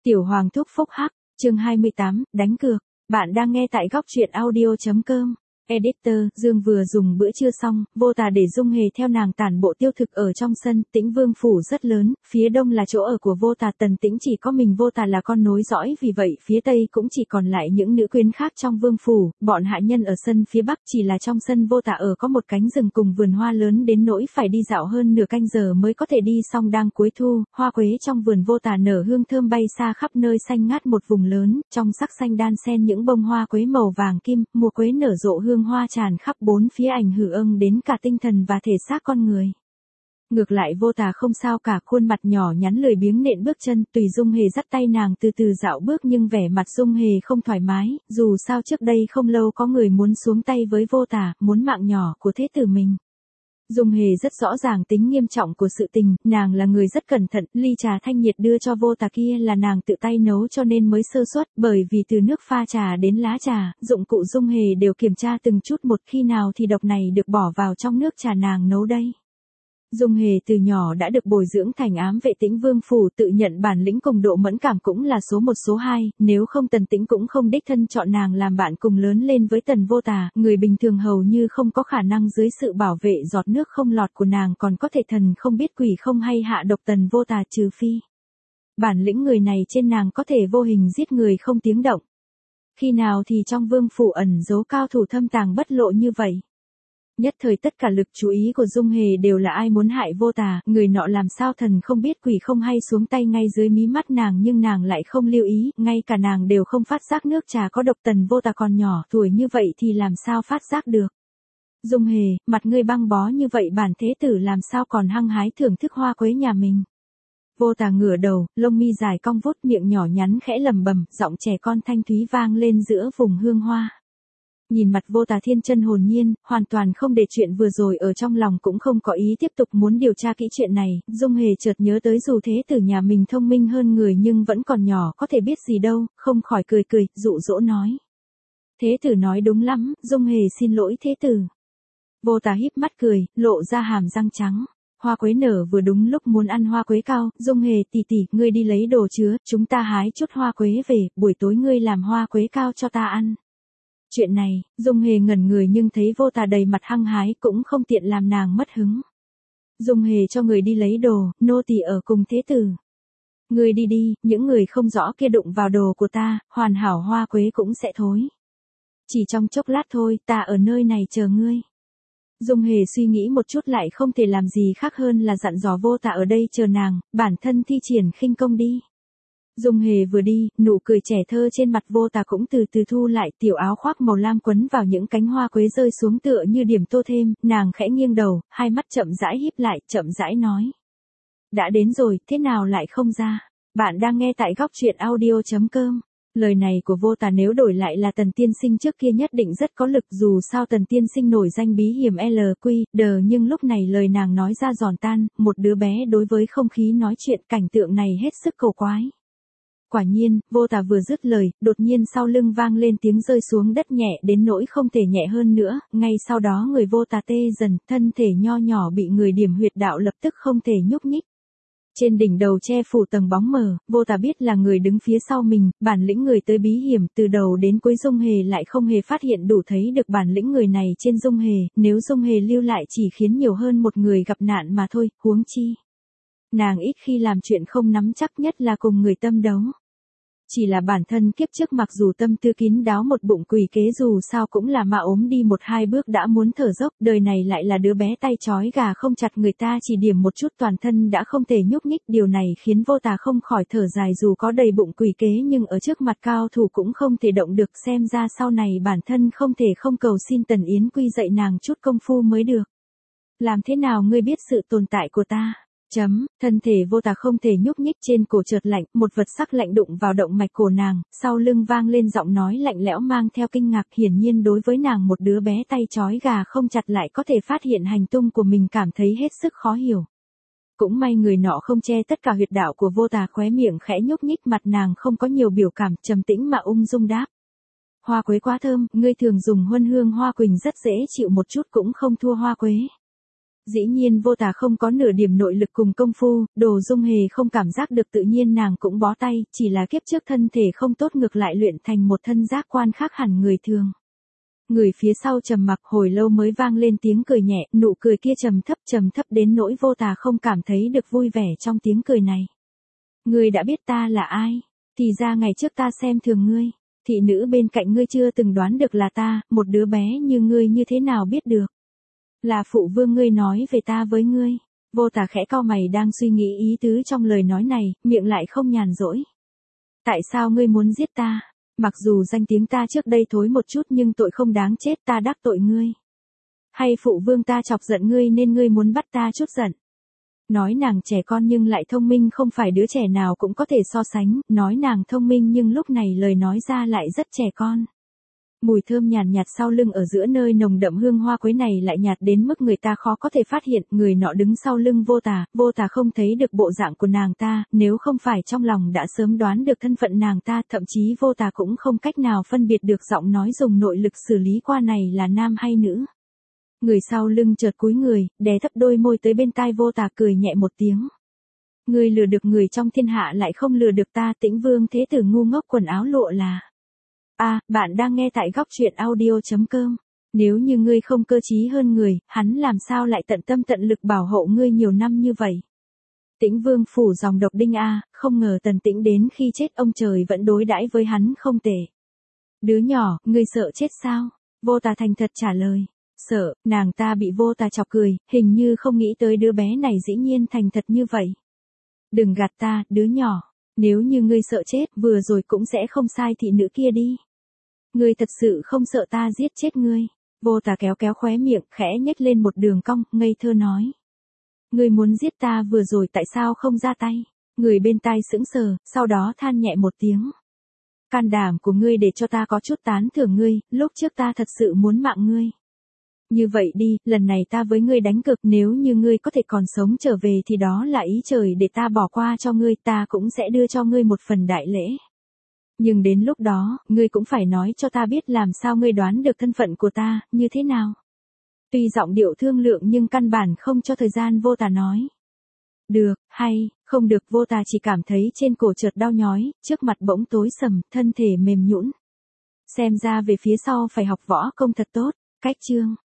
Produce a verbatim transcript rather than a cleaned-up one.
Tiểu Hoàng thúc phúc hắc, chương hai mươi tám, đánh cược. Bạn đang nghe tại góc truyện audio chấm com. Editor, Dương vừa dùng bữa trưa xong, Vô Tà để Dung Hề theo nàng tản bộ tiêu thực ở trong sân. Tĩnh Vương phủ rất lớn, phía đông là chỗ ở của Vô Tà, Tần Tĩnh chỉ có mình Vô Tà là con nối dõi, vì vậy phía tây cũng chỉ còn lại những nữ quyến khác trong vương phủ. Bọn hạ nhân ở sân phía bắc, chỉ là trong sân Vô Tà ở có một cánh rừng cùng vườn hoa lớn đến nỗi phải đi dạo hơn nửa canh giờ mới có thể đi xong. Đang cuối thu, hoa quế trong vườn Vô Tà nở hương thơm bay xa khắp nơi, xanh ngát một vùng lớn, trong sắc xanh đan xen những bông hoa quế màu vàng kim, mùa quế nở rộ hương hoa tràn khắp bốn phía, ảnh hưởng đến cả tinh thần và thể xác con người. Ngược lại Vô Tà không sao cả, khuôn mặt nhỏ nhắn lười biếng nện bước chân, tùy Dung Hề dắt tay nàng từ từ dạo bước, nhưng vẻ mặt Dung Hề không thoải mái, dù sao trước đây không lâu có người muốn xuống tay với Vô Tà, muốn mạng nhỏ của thế tử mình. Dung Hề rất rõ ràng tính nghiêm trọng của sự tình, nàng là người rất cẩn thận, ly trà thanh nhiệt đưa cho Vô Tà kia là nàng tự tay nấu cho nên mới sơ suất, bởi vì từ nước pha trà đến lá trà, dụng cụ Dung Hề đều kiểm tra từng chút một, khi nào thì độc này được bỏ vào trong nước trà nàng nấu đây. Dung Hề từ nhỏ đã được bồi dưỡng thành ám vệ Tĩnh Vương phủ, tự nhận bản lĩnh cùng độ mẫn cảm cũng là số một số hai, nếu không Tần Tĩnh cũng không đích thân chọn nàng làm bạn cùng lớn lên với Tần Vô Tà, người bình thường hầu như không có khả năng dưới sự bảo vệ giọt nước không lọt của nàng còn có thể thần không biết quỷ không hay hạ độc Tần Vô Tà, trừ phi bản lĩnh người này trên nàng có thể vô hình giết người không tiếng động. Khi nào thì trong vương phủ ẩn giấu cao thủ thâm tàng bất lộ như vậy? Nhất thời tất cả lực chú ý của Dung Hề đều là ai muốn hại Vô Tà, người nọ làm sao thần không biết quỷ không hay xuống tay ngay dưới mí mắt nàng, nhưng nàng lại không lưu ý, ngay cả nàng đều không phát giác nước trà có độc. Tần Vô Tà còn nhỏ tuổi như vậy thì làm sao phát giác được. Dung Hề, mặt ngươi băng bó như vậy, bản thế tử làm sao còn hăng hái thưởng thức hoa quế nhà mình. Vô Tà ngửa đầu, lông mi dài cong vút, miệng nhỏ nhắn khẽ lẩm bẩm, giọng trẻ con thanh thúy vang lên giữa vùng hương hoa. Nhìn mặt Vô Tà thiên chân hồn nhiên, hoàn toàn không để chuyện vừa rồi ở trong lòng, cũng không có ý tiếp tục muốn điều tra kỹ chuyện này. Dung Hề chợt nhớ tới dù thế tử nhà mình thông minh hơn người nhưng vẫn còn nhỏ, có thể biết gì đâu, không khỏi cười cười, dụ dỗ nói. Thế tử nói đúng lắm, Dung Hề xin lỗi thế tử. Vô Tà híp mắt cười, lộ ra hàm răng trắng. Hoa quế nở vừa đúng lúc muốn ăn hoa quế cao, Dung Hề tỷ tỷ, ngươi đi lấy đồ chứa, chúng ta hái chút hoa quế về, buổi tối ngươi làm hoa quế cao cho ta ăn. Chuyện này, Dung Hề ngẩn người nhưng thấy Vô Tà đầy mặt hăng hái cũng không tiện làm nàng mất hứng. Dung Hề cho người đi lấy đồ, nô tỳ ở cùng thế tử. Người đi đi, những người không rõ kia đụng vào đồ của ta, hoàn hảo hoa quế cũng sẽ thối. Chỉ trong chốc lát thôi, ta ở nơi này chờ ngươi. Dung Hề suy nghĩ một chút lại không thể làm gì khác hơn là dặn dò Vô Tà ở đây chờ nàng, bản thân thi triển khinh công đi. Dung Hề vừa đi, nụ cười trẻ thơ trên mặt Vô Tà cũng từ từ thu lại, tiểu áo khoác màu lam quấn vào những cánh hoa quế rơi xuống tựa như điểm tô thêm, nàng khẽ nghiêng đầu, hai mắt chậm rãi híp lại, chậm rãi nói. Đã đến rồi, thế nào lại không ra? Bạn đang nghe tại góc truyện audio chấm com. Lời này của Vô Tà nếu đổi lại là Tần tiên sinh trước kia nhất định rất có lực, dù sao Tần tiên sinh nổi danh bí hiểm L Q D, nhưng lúc này lời nàng nói ra giòn tan, một đứa bé đối với không khí nói chuyện, cảnh tượng này hết sức cầu quái. Quả nhiên, Vô Tà vừa dứt lời, đột nhiên sau lưng vang lên tiếng rơi xuống đất nhẹ đến nỗi không thể nhẹ hơn nữa, ngay sau đó người Vô Tà tê dần, thân thể nho nhỏ bị người điểm huyệt đạo lập tức không thể nhúc nhích. Trên đỉnh đầu che phủ tầng bóng mờ, Vô Tà biết là người đứng phía sau mình, bản lĩnh người tới bí hiểm, từ đầu đến cuối Dung Hề lại không hề phát hiện đủ thấy được bản lĩnh người này trên Dung Hề, nếu Dung Hề lưu lại chỉ khiến nhiều hơn một người gặp nạn mà thôi, huống chi. Nàng ít khi làm chuyện không nắm chắc, nhất là cùng người tâm đấu. Chỉ là bản thân kiếp trước mặc dù tâm tư kín đáo một bụng quỷ kế, dù sao cũng là mà ốm đi một hai bước đã muốn thở dốc, đời này lại là đứa bé tay trói gà không chặt, người ta chỉ điểm một chút toàn thân đã không thể nhúc nhích, điều này khiến Vô Tà không khỏi thở dài, dù có đầy bụng quỷ kế nhưng ở trước mặt cao thủ cũng không thể động được, xem ra sau này bản thân không thể không cầu xin Tần Yến Quy dạy nàng chút công phu mới được. Làm thế nào ngươi biết sự tồn tại của ta? Chấm, thân thể Vô Tà không thể nhúc nhích, trên cổ chợt lạnh, một vật sắc lạnh đụng vào động mạch cổ nàng, sau lưng vang lên giọng nói lạnh lẽo mang theo kinh ngạc, hiển nhiên đối với nàng một đứa bé tay trói gà không chặt lại có thể phát hiện hành tung của mình cảm thấy hết sức khó hiểu. Cũng may người nọ không che tất cả huyệt đạo của Vô Tà, khóe miệng khẽ nhúc nhích, mặt nàng không có nhiều biểu cảm, trầm tĩnh mà ung dung đáp. Hoa quế quá thơm, ngươi thường dùng huân hương hoa quỳnh rất dễ chịu, một chút cũng không thua hoa quế. Dĩ nhiên vô tà không có nửa điểm nội lực cùng công phu, Đồ Dung Hề không cảm giác được tự nhiên nàng cũng bó tay, chỉ là kiếp trước thân thể không tốt ngược lại luyện thành một thân giác quan khác hẳn người thường. Người phía sau trầm mặc hồi lâu mới vang lên tiếng cười nhẹ, nụ cười kia trầm thấp trầm thấp đến nỗi vô tà không cảm thấy được vui vẻ trong tiếng cười này. Ngươi đã biết ta là ai, thì ra ngày trước ta xem thường ngươi, thị nữ bên cạnh ngươi chưa từng đoán được là ta, một đứa bé như ngươi như thế nào biết được. Là phụ vương ngươi nói về ta với ngươi. Vô tà khẽ cau mày đang suy nghĩ ý tứ trong lời nói này, miệng lại không nhàn rỗi. Tại sao ngươi muốn giết ta? Mặc dù danh tiếng ta trước đây thối một chút nhưng tội không đáng chết, ta đắc tội ngươi. Hay phụ vương ta chọc giận ngươi nên ngươi muốn bắt ta chút giận. Nói nàng trẻ con nhưng lại thông minh không phải đứa trẻ nào cũng có thể so sánh, nói nàng thông minh nhưng lúc này lời nói ra lại rất trẻ con. Mùi thơm nhàn nhạt sau lưng ở giữa nơi nồng đậm hương hoa quế này lại nhạt đến mức người ta khó có thể phát hiện, người nọ đứng sau lưng vô tà, vô tà không thấy được bộ dạng của nàng ta, nếu không phải trong lòng đã sớm đoán được thân phận nàng ta, thậm chí vô tà cũng không cách nào phân biệt được giọng nói dùng nội lực xử lý qua này là nam hay nữ. Người sau lưng chợt cúi người, đè thấp đôi môi tới bên tai vô tà cười nhẹ một tiếng. Ngươi lừa được người trong thiên hạ lại không lừa được ta, Tĩnh Vương thế tử ngu ngốc quần áo lụa là. À, bạn đang nghe tại góc truyện audio chấm com. Nếu như ngươi không cơ trí hơn người, hắn làm sao lại tận tâm tận lực bảo hộ ngươi nhiều năm như vậy. Tĩnh Vương phủ dòng độc đinh a, không ngờ Tần Tĩnh đến khi chết ông trời vẫn đối đãi với hắn không tệ. Đứa nhỏ, ngươi sợ chết sao? Vô tà thành thật trả lời. Sợ, nàng ta bị vô tà chọc cười, hình như không nghĩ tới đứa bé này dĩ nhiên thành thật như vậy. Đừng gạt ta, đứa nhỏ. Nếu như ngươi sợ chết, vừa rồi cũng sẽ không sai thị nữ kia đi. Ngươi thật sự không sợ ta giết chết ngươi. Vô tà kéo kéo khóe miệng, khẽ nhếch lên một đường cong, ngây thơ nói. Ngươi muốn giết ta vừa rồi tại sao không ra tay? Người bên tai sững sờ, sau đó than nhẹ một tiếng. Can đảm của ngươi để cho ta có chút tán thưởng ngươi, lúc trước ta thật sự muốn mạng ngươi. Như vậy đi, lần này ta với ngươi đánh cược, nếu như ngươi có thể còn sống trở về thì đó là ý trời để ta bỏ qua cho ngươi, ta cũng sẽ đưa cho ngươi một phần đại lễ. Nhưng đến lúc đó, ngươi cũng phải nói cho ta biết làm sao ngươi đoán được thân phận của ta, như thế nào. Tuy giọng điệu thương lượng nhưng căn bản không cho thời gian vô tà nói. Được, hay, không được, vô tà chỉ cảm thấy trên cổ chợt đau nhói, trước mặt bỗng tối sầm, thân thể mềm nhũn. Xem ra về phía sau phải học võ công thật tốt, cách chương.